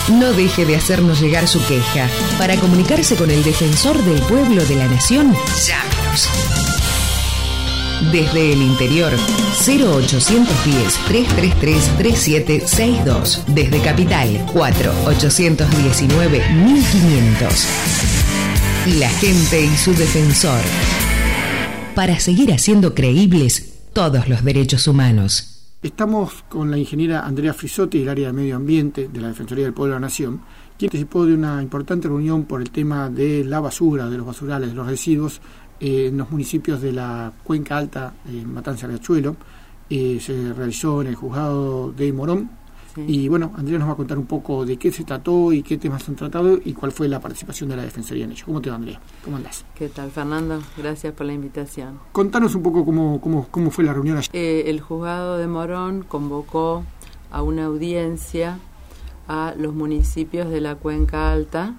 no deje de hacernos llegar su queja. Para comunicarse con el Defensor del Pueblo de la Nación, llámenos. Desde el interior, 0810-333-3762. Desde Capital, 4-819-1500. La gente y su defensor. Para seguir haciendo creíbles todos los derechos humanos. Estamos con la ingeniera Andrea Frisotti del área de Medio Ambiente de la Defensoría del Pueblo de la Nación, quien participó de una importante reunión por el tema de la basura, de los basurales, de los residuos en los municipios de la Cuenca Alta, Matanza Riachuelo. Se realizó en el juzgado de Morón. Sí. Y bueno, Andrea nos va a contar un poco de qué se trató y qué temas han tratado y cuál fue la participación de la Defensoría en ello. ¿Cómo te va, Andrea? ¿Cómo andás? ¿Qué tal, Fernando? Gracias por la invitación. Contanos un poco cómo fue la reunión allí. El juzgado de Morón convocó a una audiencia a los municipios de la Cuenca Alta,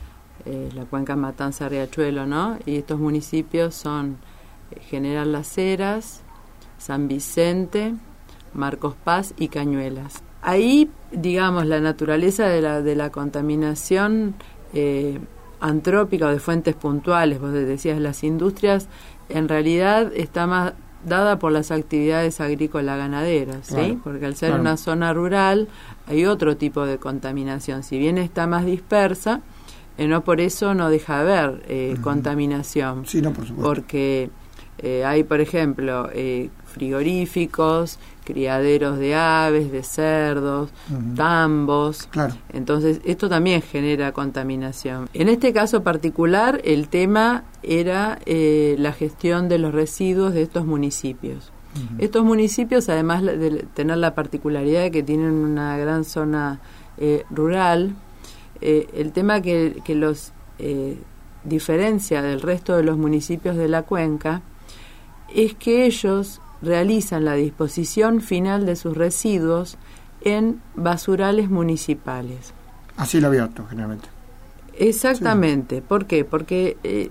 la Cuenca Matanza Riachuelo, ¿no? Y estos municipios son General Las Heras, San Vicente, Marcos Paz y Cañuelas. Ahí, digamos, la naturaleza de la contaminación antrópica o de fuentes puntuales, vos decías, las industrias, en realidad está más dada por las actividades agrícola-ganaderas, ¿sí? Claro, porque al ser una zona rural hay otro tipo de contaminación. Si bien está más dispersa, no por eso no deja de haber contaminación. Sí, no, por supuesto. Porque hay, por ejemplo, frigoríficos, criaderos de aves, de cerdos, tambos. Claro. Entonces, esto también genera contaminación. En este caso particular, el tema era la gestión de los residuos de estos municipios. Estos municipios, además de tener la particularidad de que tienen una gran zona rural, el tema que los diferencia del resto de los municipios de la cuenca es que ellos realizan la disposición final de sus residuos en basurales municipales. A cielo abierto, generalmente. Exactamente. Sí. ¿Por qué? Porque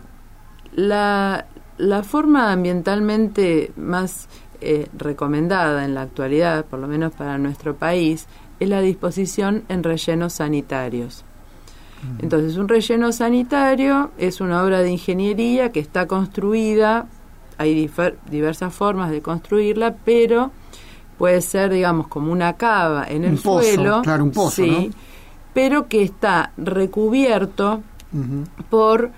la forma ambientalmente más recomendada en la actualidad, por lo menos para nuestro país, es la disposición en rellenos sanitarios. Entonces, un relleno sanitario es una obra de ingeniería que está construida, hay diversas formas de construirla, pero puede ser, digamos, como una cava en el suelo, claro, un pozo, sí, ¿no? Pero que está recubierto por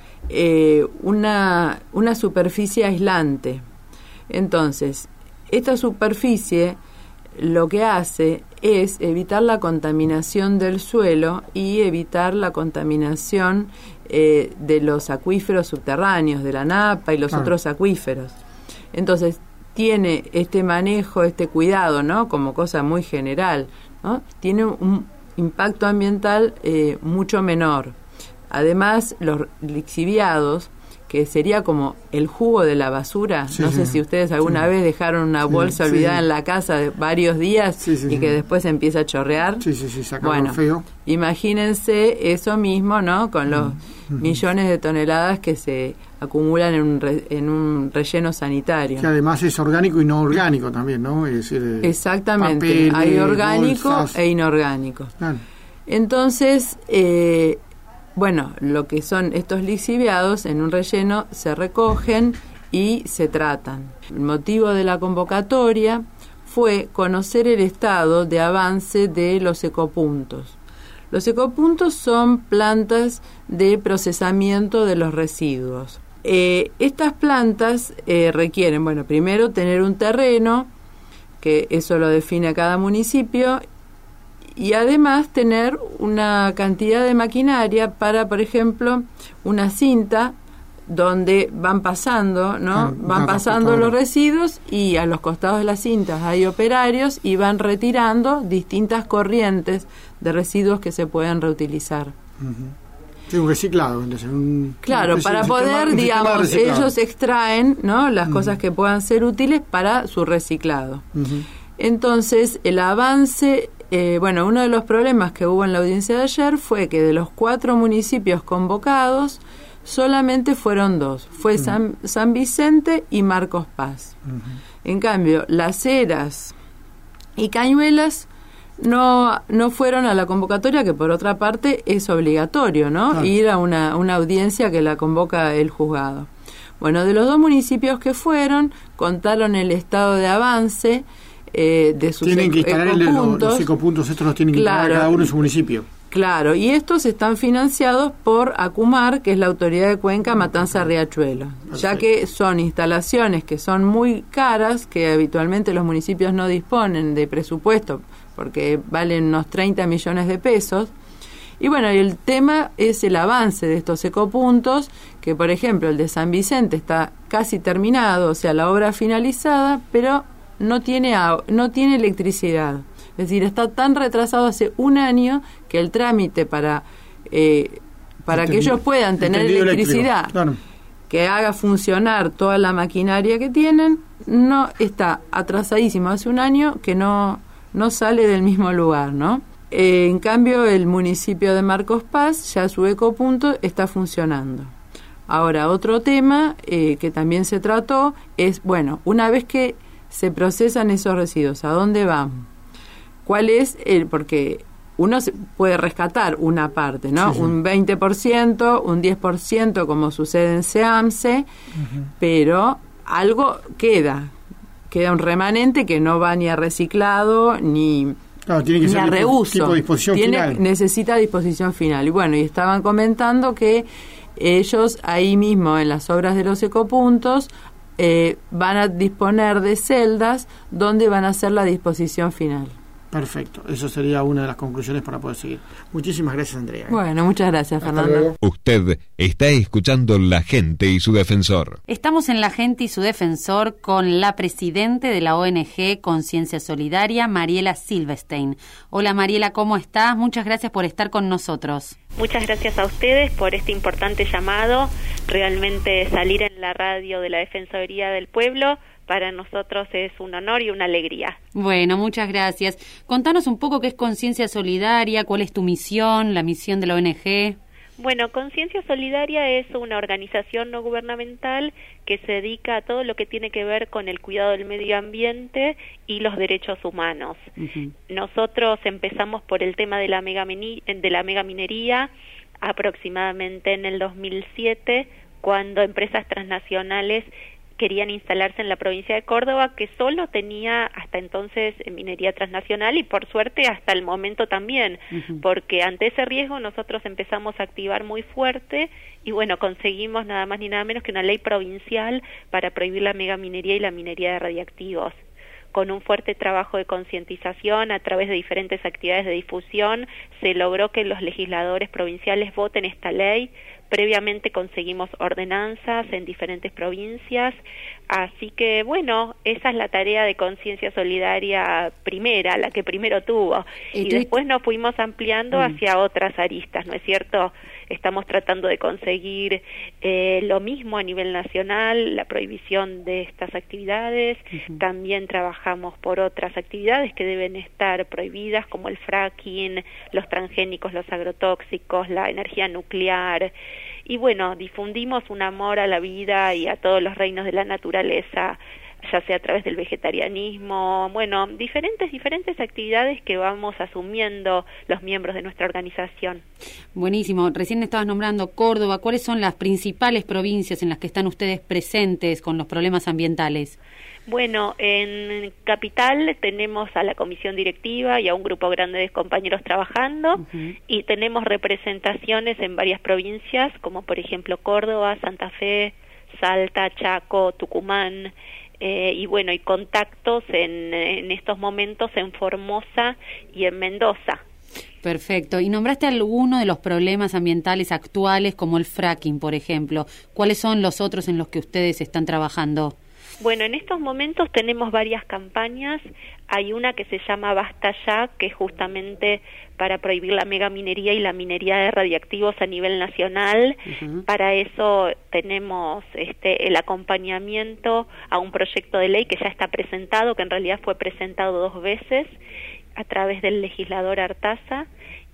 una superficie aislante. Entonces, esta superficie lo que hace es evitar la contaminación del suelo y evitar la contaminación de los acuíferos subterráneos, de la napa y los otros acuíferos. Entonces, tiene este manejo, este cuidado, ¿no? Como cosa muy general, ¿no? Tiene un impacto ambiental mucho menor. Además, los lixiviados, que sería como el jugo de la basura. No sé si ustedes alguna vez dejaron una bolsa olvidada en la casa de varios días y que después empieza a chorrear. Bueno, feo. Imagínense eso mismo, ¿no? Con los millones de toneladas que se acumulan en un relleno sanitario. Que además es orgánico y no orgánico también, ¿no? Es decir, exactamente. Papeles, hay orgánico bolsas e inorgánico. Claro. Entonces, bueno, lo que son estos lixiviados en un relleno se recogen y se tratan. El motivo de la convocatoria fue conocer el estado de avance de los ecopuntos. Los ecopuntos son plantas de procesamiento de los residuos. Estas plantas requieren, bueno, primero tener un terreno, que eso lo define cada municipio, y además tener una cantidad de maquinaria para, por ejemplo, una cinta donde van pasando, ¿no? Van pasando los residuos y a los costados de las cintas hay operarios y van retirando distintas corrientes de residuos que se pueden reutilizar. Sí, un reciclado. Entonces, claro, para poder, digamos, ellos extraen, ¿no? Las cosas que puedan ser útiles para su reciclado. Entonces, el avance... bueno, uno de los problemas que hubo en la audiencia de ayer fue que de los 4 municipios convocados, solamente fueron 2. Fue San Vicente y Marcos Paz. En cambio, Las Heras y Cañuelas no fueron a la convocatoria, que por otra parte es obligatorio, ¿no? Claro. Ir a una audiencia que la convoca el juzgado. Bueno, de los 2 municipios que fueron, contaron el estado de avance de sus tienen que instalar los ecopuntos, estos los tienen que instalar cada uno en su municipio. Claro, y estos están financiados por ACUMAR, que es la autoridad de Cuenca Matanza-Riachuelo, ya que son instalaciones que son muy caras, que habitualmente los municipios no disponen de presupuesto, porque valen unos 30 millones de pesos. Y bueno, el tema es el avance de estos ecopuntos, que por ejemplo el de San Vicente está casi terminado, o sea, la obra finalizada, pero no tiene electricidad. Es decir, está tan retrasado hace 1 año que el trámite para que ellos puedan tener electricidad, claro, que haga funcionar toda la maquinaria que tienen, no está atrasadísimo. Hace 1 año que no sale del mismo lugar, ¿no? En cambio, el municipio de Marcos Paz, ya su ecopunto está funcionando. Ahora, otro tema que también se trató es, bueno, una vez que se procesan esos residuos, ¿a dónde van? ¿Cuál es porque uno puede rescatar una parte, ¿no? Sí. Un 20%, un 10%, como sucede en SEAMSE, pero algo queda un remanente que no va ni a reciclado ni, tiene que ser a reuso. Tipo disposición final. Necesita disposición final. Y bueno, y estaban comentando que ellos ahí mismo en las obras de los ecopuntos van a disponer de celdas donde van a hacer la disposición final. Perfecto, eso sería una de las conclusiones para poder seguir. Muchísimas gracias, Andrea. Bueno, muchas gracias, Fernando. Usted está escuchando La Gente y su Defensor. Estamos en La Gente y su Defensor con la presidente de la ONG Conciencia Solidaria, Mariela Silverstein. Hola Mariela, ¿cómo estás? Muchas gracias por estar con nosotros. Muchas gracias a ustedes por este importante llamado. Realmente salir en la radio de la Defensoría del Pueblo para nosotros es un honor y una alegría. Bueno, muchas gracias. Contanos un poco qué es Conciencia Solidaria, cuál es tu misión, la misión de la ONG. Bueno, Conciencia Solidaria es una organización no gubernamental que se dedica a todo lo que tiene que ver con el cuidado del medio ambiente y los derechos humanos. Nosotros empezamos por el tema de la megaminería aproximadamente en el 2007, cuando empresas transnacionales querían instalarse en la provincia de Córdoba, que solo tenía hasta entonces minería transnacional y por suerte hasta el momento también, porque ante ese riesgo nosotros empezamos a activar muy fuerte y bueno, conseguimos nada más ni nada menos que una ley provincial para prohibir la megaminería y la minería de radiactivos. Con un fuerte trabajo de concientización a través de diferentes actividades de difusión, se logró que los legisladores provinciales voten esta ley. Previamente conseguimos ordenanzas en diferentes provincias, así que bueno, esa es la tarea de Conciencia Solidaria primera, la que primero tuvo, y después nos fuimos ampliando hacia otras aristas, ¿no es cierto? Estamos tratando de conseguir lo mismo a nivel nacional, la prohibición de estas actividades, también trabajamos por otras actividades que deben estar prohibidas, como el fracking, los transgénicos, los agrotóxicos, la energía nuclear. Y bueno, difundimos un amor a la vida y a todos los reinos de la naturaleza, ya sea a través del vegetarianismo, bueno, diferentes actividades que vamos asumiendo los miembros de nuestra organización. Buenísimo. Recién estabas nombrando Córdoba. ¿Cuáles son las principales provincias en las que están ustedes presentes con los problemas ambientales? Bueno, en Capital tenemos a la comisión directiva y a un grupo grande de compañeros trabajando y tenemos representaciones en varias provincias, como por ejemplo Córdoba, Santa Fe, Salta, Chaco, Tucumán, y bueno, y contactos en estos momentos en Formosa y en Mendoza. Perfecto. ¿Y nombraste alguno de los problemas ambientales actuales como el fracking, por ejemplo? ¿Cuáles son los otros en los que ustedes están trabajando? Bueno, en estos momentos tenemos varias campañas. Hay una que se llama Basta Ya, que es justamente para prohibir la megaminería y la minería de radiactivos a nivel nacional. Para eso tenemos el acompañamiento a un proyecto de ley que ya está presentado, que en realidad fue presentado 2 veces a través del legislador Artaza.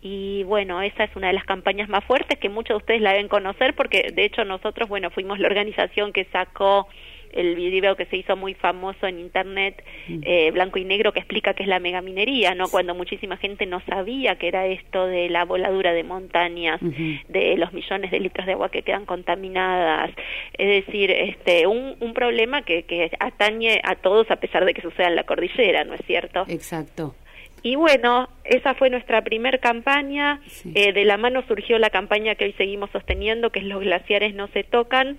Y bueno, esa es una de las campañas más fuertes que muchos de ustedes la deben conocer, porque de hecho nosotros, bueno, fuimos la organización que sacó el video que se hizo muy famoso en internet, blanco y negro, que explica qué es la megaminería, ¿no? Cuando muchísima gente no sabía qué era esto de la voladura de montañas, de los millones de litros de agua que quedan contaminadas. Es decir, un problema que atañe a todos a pesar de que suceda en la cordillera, ¿no es cierto? Exacto. Y bueno, esa fue nuestra primer campaña. Sí. De la mano surgió la campaña que hoy seguimos sosteniendo, que es Los glaciares no se tocan,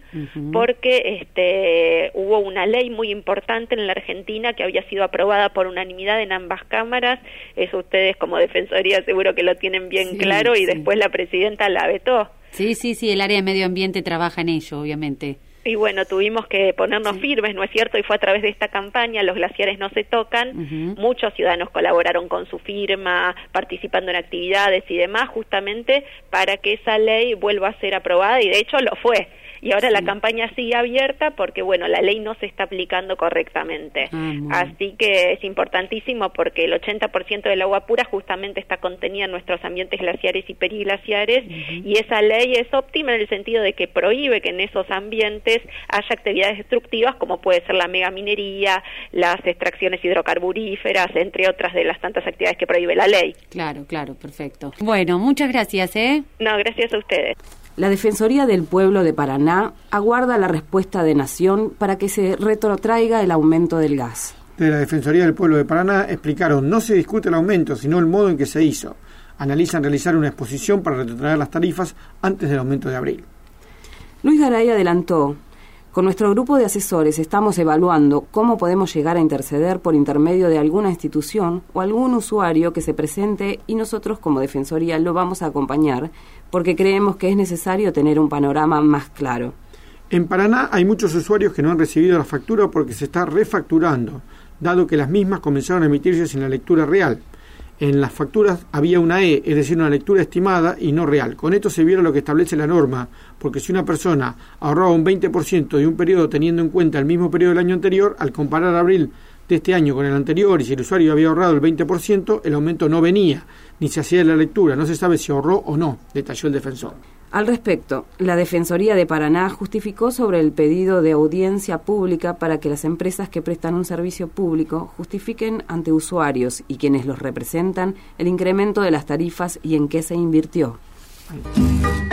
porque hubo una ley muy importante en la Argentina que había sido aprobada por unanimidad en ambas cámaras. Eso ustedes como Defensoría seguro que lo tienen bien claro, y después la presidenta la vetó. Sí, el área de medio ambiente trabaja en ello, obviamente. Y bueno, tuvimos que ponernos firmes, ¿no es cierto? Y fue a través de esta campaña, Los glaciares no se tocan. Muchos ciudadanos colaboraron con su firma, participando en actividades y demás, justamente para que esa ley vuelva a ser aprobada, y de hecho lo fue. Y ahora la campaña sigue abierta porque, bueno, la ley no se está aplicando correctamente. Así que es importantísimo porque el 80% del agua pura justamente está contenida en nuestros ambientes glaciares y periglaciares, y esa ley es óptima en el sentido de que prohíbe que en esos ambientes haya actividades destructivas como puede ser la megaminería, las extracciones hidrocarburíferas, entre otras de las tantas actividades que prohíbe la ley. Claro, perfecto. Bueno, muchas gracias, No, gracias a ustedes. La Defensoría del Pueblo de Paraná aguarda la respuesta de Nación para que se retrotraiga el aumento del gas. De la Defensoría del Pueblo de Paraná explicaron: no se discute el aumento, sino el modo en que se hizo. Analizan realizar una exposición para retrotraer las tarifas antes del aumento de abril. Luis Garay adelantó: con nuestro grupo de asesores estamos evaluando cómo podemos llegar a interceder por intermedio de alguna institución o algún usuario que se presente, y nosotros como Defensoría lo vamos a acompañar porque creemos que es necesario tener un panorama más claro. En Paraná hay muchos usuarios que no han recibido la factura porque se está refacturando, dado que las mismas comenzaron a emitirse sin la lectura real. En las facturas había una E, es decir, una lectura estimada y no real. Con esto se viera lo que establece la norma, porque si una persona ahorraba un 20% de un periodo teniendo en cuenta el mismo periodo del año anterior, al comparar abril de este año con el anterior, y si el usuario había ahorrado el 20%, el aumento no venía, ni se hacía la lectura, no se sabe si ahorró o no, detalló el defensor. Al respecto, la Defensoría de Paraná justificó sobre el pedido de audiencia pública para que las empresas que prestan un servicio público justifiquen ante usuarios y quienes los representan el incremento de las tarifas y en qué se invirtió.